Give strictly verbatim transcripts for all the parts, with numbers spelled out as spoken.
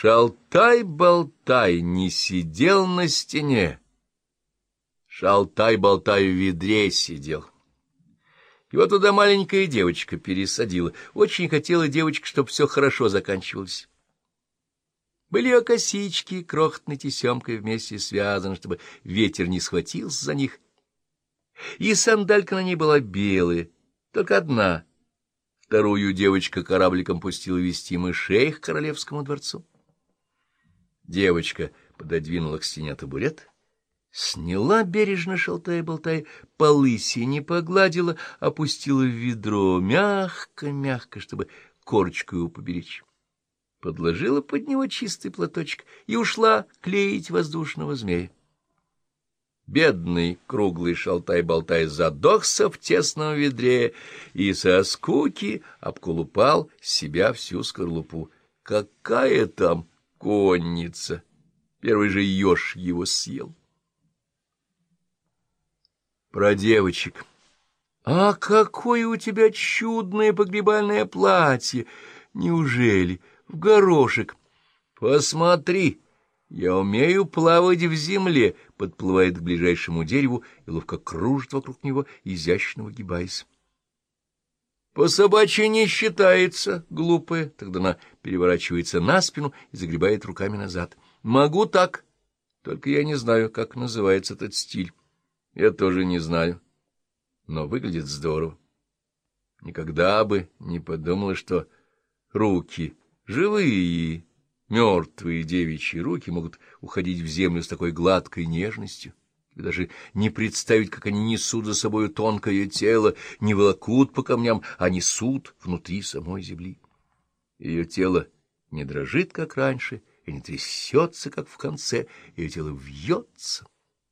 Шалтай-болтай не сидел на стене, шалтай-болтай в ведре сидел. Его туда маленькая девочка пересадила. Очень хотела девочка, чтобы все хорошо заканчивалось. Были ее косички крохотной тесемкой вместе связаны, чтобы ветер не схватился за них. И сандалька на ней была белая, только одна. Вторую девочка корабликом пустила вести мышей к королевскому дворцу. Девочка пододвинула к стене табурет, сняла бережно, шалтай-болтай, полы не погладила, опустила в ведро мягко-мягко, чтобы корочку его поберечь. Подложила под него чистый платочек и ушла клеить воздушного змея. Бедный круглый шалтай-болтай задохся в тесном ведре и со скуки обколупал с себя всю скорлупу. Какая там конница! Первый же еж его съел. Про девочек. А какое у тебя чудное погребальное платье! Неужели в горошек? Посмотри, я умею плавать в земле, подплывает к ближайшему дереву и ловко кружит вокруг него, изящно выгибаясь. По собачьи не считается, глупая. Тогда она переворачивается на спину и загребает руками назад. Могу так, только я не знаю, как называется этот стиль. Я тоже не знаю, но выглядит здорово. Никогда бы не подумала, что руки живые, мертвые девичьи руки могут уходить в землю с такой гладкой нежностью. И даже не представить, как они несут за собою тонкое тело, не волокут по камням, а несут внутри самой земли. Ее тело не дрожит, как раньше, и не трясется, как в конце, ее тело вьется.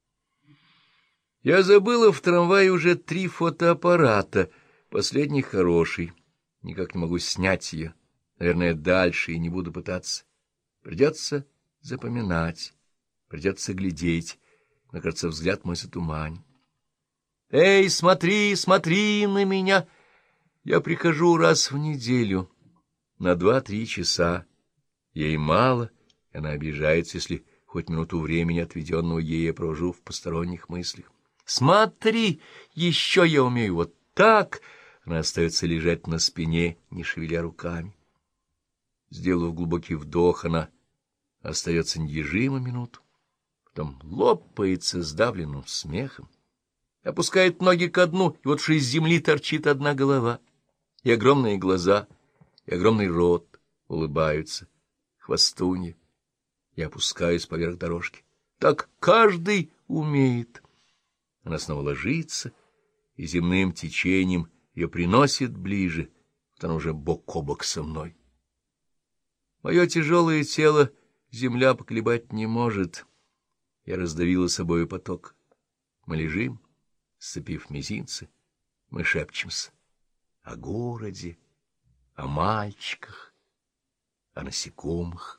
Я забыла в трамвае уже три фотоаппарата, последний хороший. Никак не могу снять ее. Наверное, дальше и не буду пытаться. Придется запоминать, придется глядеть. Мне кажется, взгляд мой затуманен. Эй, смотри, смотри на меня! Я прихожу раз в неделю, на два-три часа. Ей мало, и она обижается, если хоть минуту времени, отведенного ей, я провожу в посторонних мыслях. Смотри, еще я умею вот так. Она остается лежать на спине, не шевеля руками. Сделав глубокий вдох, она остается недвижима минуту, потом лопается сдавленным смехом, опускает ноги ко дну, и вот уж из земли торчит одна голова, и огромные глаза, и огромный рот улыбаются, хвостунья. Я опускаюсь поверх дорожки. Так каждый умеет. Она снова ложится, и земным течением ее приносит ближе, вот она уже бок о бок со мной. Мое тяжелое тело земля поколебать не может. Я раздавила собою поток. Мы лежим, сцепив мизинцы, мы шепчемся о городе, о мальчиках, о насекомых.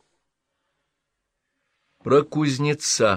Про кузнеца.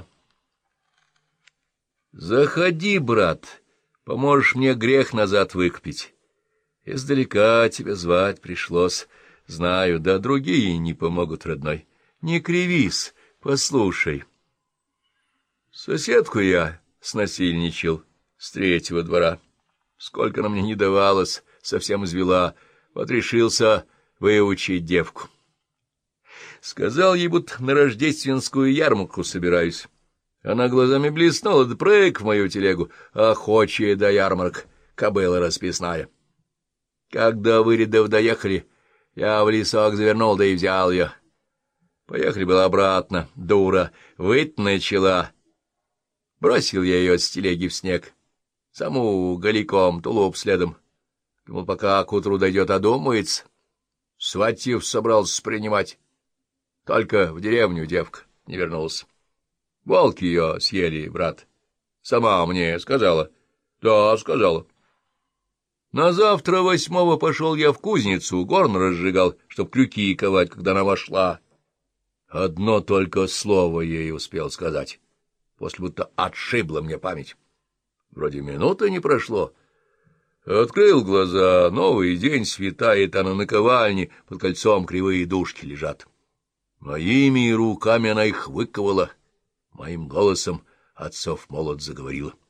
Заходи, брат, поможешь мне грех назад выкупить. Издалека тебя звать пришлось, знаю, да другие не помогут, родной. Не кривись, послушай. Соседку я снасильничал с третьего двора. Сколько она мне не давалось, совсем извела, вот решился выучить девку. Сказал ей, будто на рождественскую ярмарку собираюсь. Она глазами блеснула, да прыг в мою телегу, охочая до ярмарок, кобыла расписная. Когда вырядов доехали, я в лесок завернул, да и взял ее. Поехали было обратно, дура, выть начала. Бросил я ее с телеги в снег, саму голиком, тулуп следом. Думал, пока к утру дойдет, одумается. Сватив собрался принимать. Только в деревню девка не вернулась. Волки ее съели, брат. Сама мне сказала. Да, сказала. На завтра восьмого пошел я в кузницу, горн разжигал, чтоб крюки ковать, когда она вошла. Одно только слово ей успел сказать. После будто отшибла мне память. Вроде минуты не прошло. Открыл глаза, новый день светает, а на наковальне под кольцом кривые душки лежат. Моими руками она их выковала, моим голосом отцов молот заговорила.